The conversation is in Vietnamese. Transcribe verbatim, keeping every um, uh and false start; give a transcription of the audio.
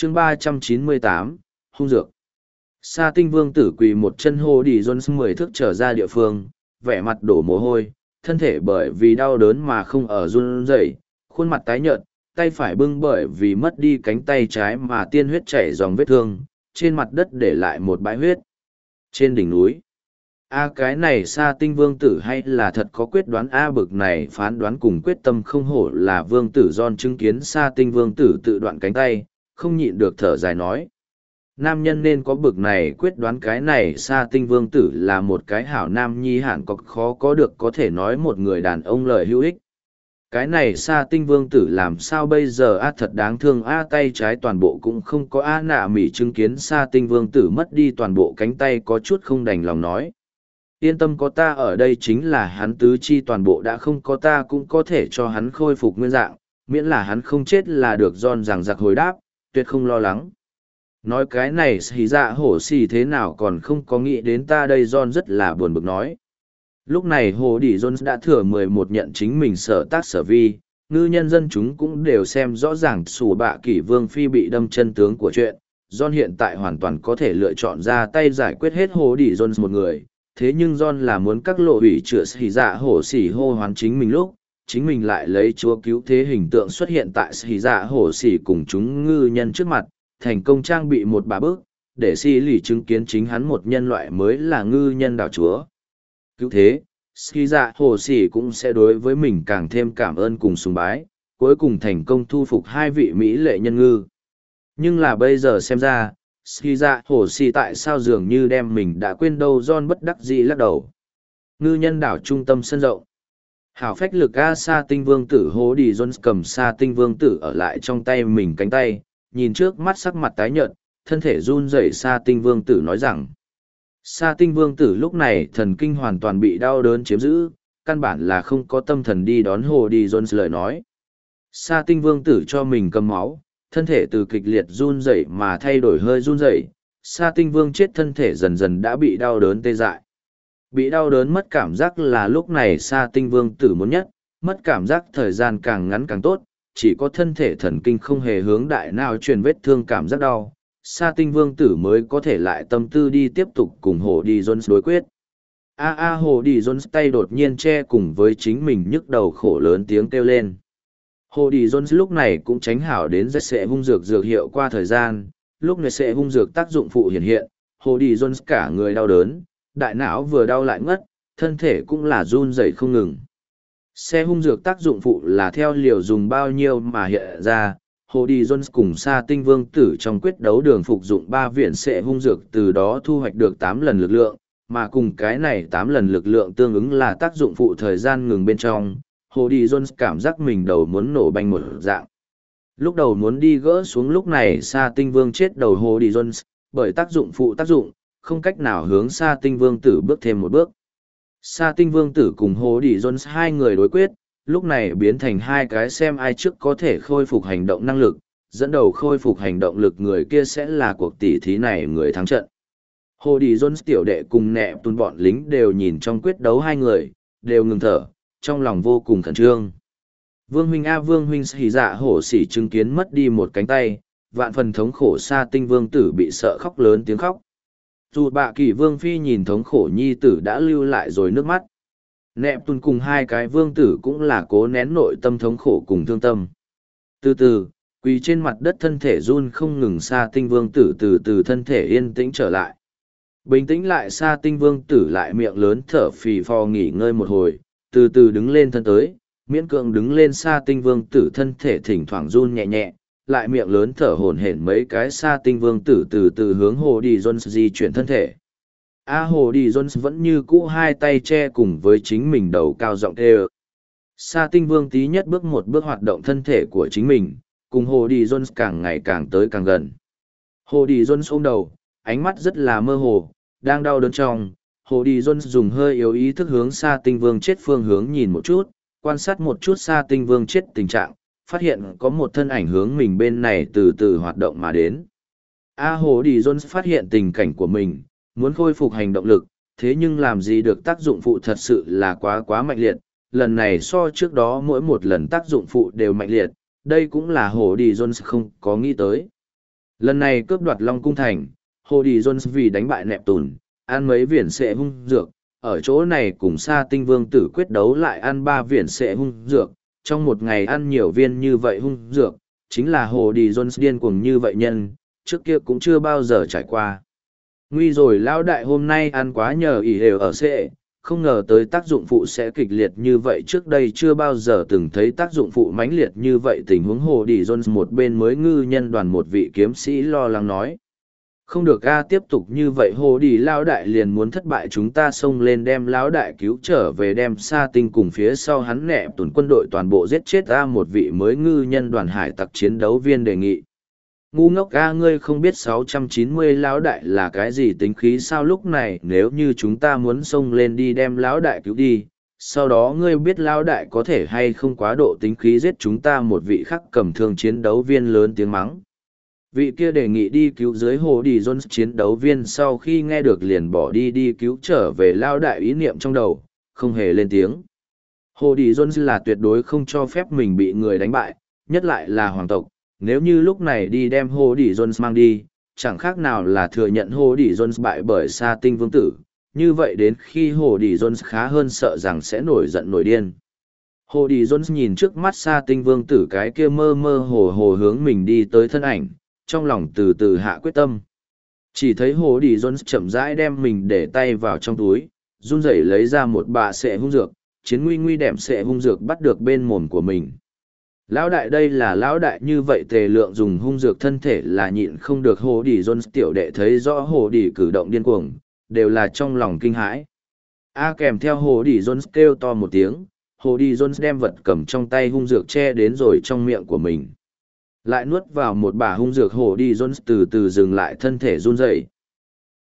chương ba trăm chín mươi tám, hung dược. Sa tinh vương tử quỳ một chân hô đi Jones mười thước trở ra địa phương, vẻ mặt đổ mồ hôi, thân thể bởi vì đau đớn mà không ở run rẩy, khuôn mặt tái nhợt, tay phải bưng bởi vì mất đi cánh tay trái mà tiên huyết chảy dòng vết thương, trên mặt đất để lại một bãi huyết. Trên đỉnh núi, a cái này Sa tinh vương tử hay là thật có quyết đoán a bực này phán đoán cùng quyết tâm không hổ là vương tử Giòn chứng kiến Sa tinh vương tử tự đoạn cánh tay, không nhịn được thở dài nói. Nam nhân nên có bực này quyết đoán cái này Sa tinh vương tử là một cái hảo nam nhi hẳn có khó có được có thể nói một người đàn ông lời hữu ích. Cái này Sa tinh vương tử làm sao bây giờ a thật đáng thương a tay trái toàn bộ cũng không có a nạ mỉ chứng kiến Sa tinh vương tử mất đi toàn bộ cánh tay có chút không đành lòng nói. Yên tâm có ta ở đây chính là hắn tứ chi toàn bộ đã không có ta cũng có thể cho hắn khôi phục nguyên dạng, miễn là hắn không chết là được Giòn rằng giặc hồi đáp, tuyệt không lo lắng. Nói cái này xì dạ hổ xì thế nào còn không có nghĩ đến ta đây Giòn rất là buồn bực nói. Lúc này hồ đỉ Jones đã thừa mười một nhận chính mình sở tác sở vi, ngư nhân dân chúng cũng đều xem rõ ràng sủ bạ kỷ vương phi bị đâm chân tướng của chuyện. John hiện tại hoàn toàn có thể lựa chọn ra tay giải quyết hết hồ đỉ Jones một người, thế nhưng John là muốn các lộ ủy chữa xì dạ hổ xì hô hoán chính mình lúc, chính mình lại lấy chúa cứu thế hình tượng xuất hiện tại xì dạ hổ xì cùng chúng ngư nhân trước mặt, thành công trang bị một bà bước, để xì lì chứng kiến chính hắn một nhân loại mới là ngư nhân đảo chúa. Cứu thế, xì dạ hổ xì cũng sẽ đối với mình càng thêm cảm ơn cùng sùng bái, cuối cùng thành công thu phục hai vị Mỹ lệ nhân ngư. Nhưng là bây giờ xem ra, xì dạ hổ xì tại sao dường như đem mình đã quên đâu John bất đắc dĩ lắc đầu. Ngư nhân đảo trung tâm sân rộng. Hảo phách lực A Sa tinh vương tử hố đi Jones cầm Sa tinh vương tử ở lại trong tay mình cánh tay, nhìn trước mắt sắc mặt tái nhợt, thân thể run rẩy Sa tinh vương tử nói rằng. Sa tinh vương tử lúc này thần kinh hoàn toàn bị đau đớn chiếm giữ, căn bản là không có tâm thần đi đón hồ đi Jones lời nói. Sa tinh vương tử cho mình cầm máu, thân thể từ kịch liệt run rẩy mà thay đổi hơi run rẩy, Sa tinh vương chết thân thể dần dần đã bị đau đớn tê dại. Bị đau đớn mất cảm giác là lúc này Sa tinh vương tử muốn nhất, mất cảm giác thời gian càng ngắn càng tốt, chỉ có thân thể thần kinh không hề hướng đại nào truyền vết thương cảm giác đau. Sa tinh vương tử mới có thể lại tâm tư đi tiếp tục cùng hồ đi Jones đối quyết. A a hồ đi Jones tay đột nhiên che cùng với chính mình nhức đầu khổ lớn tiếng kêu lên. Hồ đi Jones lúc này cũng tránh hảo đến rất sẽ hung dược dược hiệu qua thời gian, lúc này sẽ hung dược tác dụng phụ hiện hiện, hồ đi Jones cả người đau đớn, đại não vừa đau lại ngất, thân thể cũng là run rẩy không ngừng. Xe hung dược tác dụng phụ là theo liều dùng bao nhiêu mà hiện ra, hồ đi Jones cùng Sa tinh vương tử trong quyết đấu đường phục dụng ba viện sẽ hung dược từ đó thu hoạch được tám lần lực lượng, mà cùng cái này tám lần lực lượng tương ứng là tác dụng phụ thời gian ngừng bên trong, hồ đi Jones cảm giác mình đầu muốn nổ banh một dạng. Lúc đầu muốn đi gỡ xuống lúc này Sa tinh vương chết đầu hồ đi Jones, bởi tác dụng phụ tác dụng, không cách nào hướng Sa tinh vương tử bước thêm một bước. Sa tinh vương tử cùng hồ đi Jones hai người đối quyết, lúc này biến thành hai cái xem ai trước có thể khôi phục hành động năng lực, dẫn đầu khôi phục hành động lực người kia sẽ là cuộc tỉ thí này người thắng trận. Hồ đi Jones tiểu đệ cùng nẹ tuôn bọn lính đều nhìn trong quyết đấu hai người, đều ngừng thở, trong lòng vô cùng khẩn trương. Vương huynh A Vương huynh xì dạ hổ xỉ chứng kiến mất đi một cánh tay, vạn phần thống khổ Sa tinh vương tử bị sợ khóc lớn tiếng khóc. Dù bạ kỳ vương phi nhìn thống khổ nhi tử đã lưu lại rồi nước mắt. Nẹp tuôn cùng hai cái vương tử cũng là cố nén nội tâm thống khổ cùng thương tâm. Từ từ, quỳ trên mặt đất thân thể run không ngừng Sa tinh vương tử từ từ thân thể yên tĩnh trở lại. Bình tĩnh lại Sa tinh vương tử lại miệng lớn thở phì phò nghỉ ngơi một hồi, từ từ đứng lên thân tới, miễn cưỡng đứng lên Sa tinh vương tử thân thể thỉnh thoảng run nhẹ nhẹ, lại miệng lớn thở hổn hển mấy cái Sa tinh vương tử từ từ hướng hồ đi Jones di chuyển thân thể. A hồ đi Jones vẫn như cũ hai tay che cùng với chính mình đầu cao giọng kêu. Sa tinh vương tí nhất bước một bước hoạt động thân thể của chính mình, cùng hồ đi Jones càng ngày càng tới càng gần. Hồ đi Jones ôm đầu, ánh mắt rất là mơ hồ, đang đau đớn trong. Hồ đi Jones dùng hơi yếu ý thức hướng Sa tinh vương chết phương hướng nhìn một chút, quan sát một chút Sa tinh vương chết tình trạng, phát hiện có một thân ảnh hướng mình bên này từ từ hoạt động mà đến. A hồ đi Jones phát hiện tình cảnh của mình, muốn khôi phục hành động lực, thế nhưng làm gì được tác dụng phụ thật sự là quá quá mạnh liệt, lần này so trước đó mỗi một lần tác dụng phụ đều mạnh liệt, đây cũng là hồ đi Jones không có nghĩ tới. Lần này cướp đoạt Long Cung Thành, Hồ Đi Jones vì đánh bại nẹp tùn, ăn mấy viễn sệ hung dược, ở chỗ này cùng Sa Tinh Vương tử quyết đấu lại ăn ba viễn sệ hung dược, trong một ngày ăn nhiều viên như vậy hung dược, chính là Hồ Đi Jones điên cuồng như vậy nhân, trước kia cũng chưa bao giờ trải qua. Nguy rồi lão đại hôm nay ăn quá nhờ ỉ đều ở sệ, không ngờ tới tác dụng phụ sẽ kịch liệt như vậy, trước đây chưa bao giờ từng thấy tác dụng phụ mãnh liệt như vậy. Tình huống Hồ Đi Jones một bên mới ngư nhân đoàn một vị kiếm sĩ lo lắng nói. Không được a, tiếp tục như vậy Hồ Đi lão đại liền muốn thất bại, chúng ta xông lên đem lão đại cứu trở về, đem Sa Tinh cùng phía sau hắn nẹ tuần quân đội toàn bộ giết chết a, một vị mới ngư nhân đoàn hải tặc chiến đấu viên đề nghị. Ngu ngốc a, ngươi không biết sáu trăm chín mươi lão đại là cái gì tính khí sao? Lúc này nếu như chúng ta muốn xông lên đi đem lão đại cứu đi, sau đó ngươi biết lão đại có thể hay không quá độ tính khí giết chúng ta? Một vị khắc cầm thương chiến đấu viên lớn tiếng mắng. Vị kia đề nghị đi cứu dưới Hồ Đi Jones chiến đấu viên sau khi nghe được liền bỏ đi đi cứu trở về lão đại ý niệm trong đầu, không hề lên tiếng. Hồ Đi Jones là tuyệt đối không cho phép mình bị người đánh bại, nhất lại là hoàng tộc. Nếu như lúc này đi đem Hồ Đi Jones mang đi, chẳng khác nào là thừa nhận Hồ Đi Jones bại bởi Sa Tinh Vương tử, như vậy đến khi Hồ Đi Jones khá hơn sợ rằng sẽ nổi giận nổi điên. Hồ Đi Jones nhìn trước mắt Sa Tinh Vương tử cái kia mơ mơ hồ hồ hướng mình đi tới thân ảnh, trong lòng từ từ hạ quyết tâm. Chỉ thấy Hồ Đi Jones chậm rãi đem mình để tay vào trong túi, run rẩy lấy ra một bạ sệ hung dược, chiến nguy nguy đệm sệ hung dược bắt được bên mồm của mình. Lão đại, đây là lão đại, như vậy tề lượng dùng hung dược thân thể là nhịn không được. Hồ Đi Jones tiểu đệ thấy rõ Hồ Đi cử động điên cuồng, đều là trong lòng kinh hãi. A kèm theo Hồ Đi Jones kêu to một tiếng, Hồ Đi Jones đem vật cầm trong tay hung dược che đến rồi trong miệng của mình. Lại nuốt vào một bả hung dược, Hồ Đi Jones từ từ dừng lại thân thể run rẩy,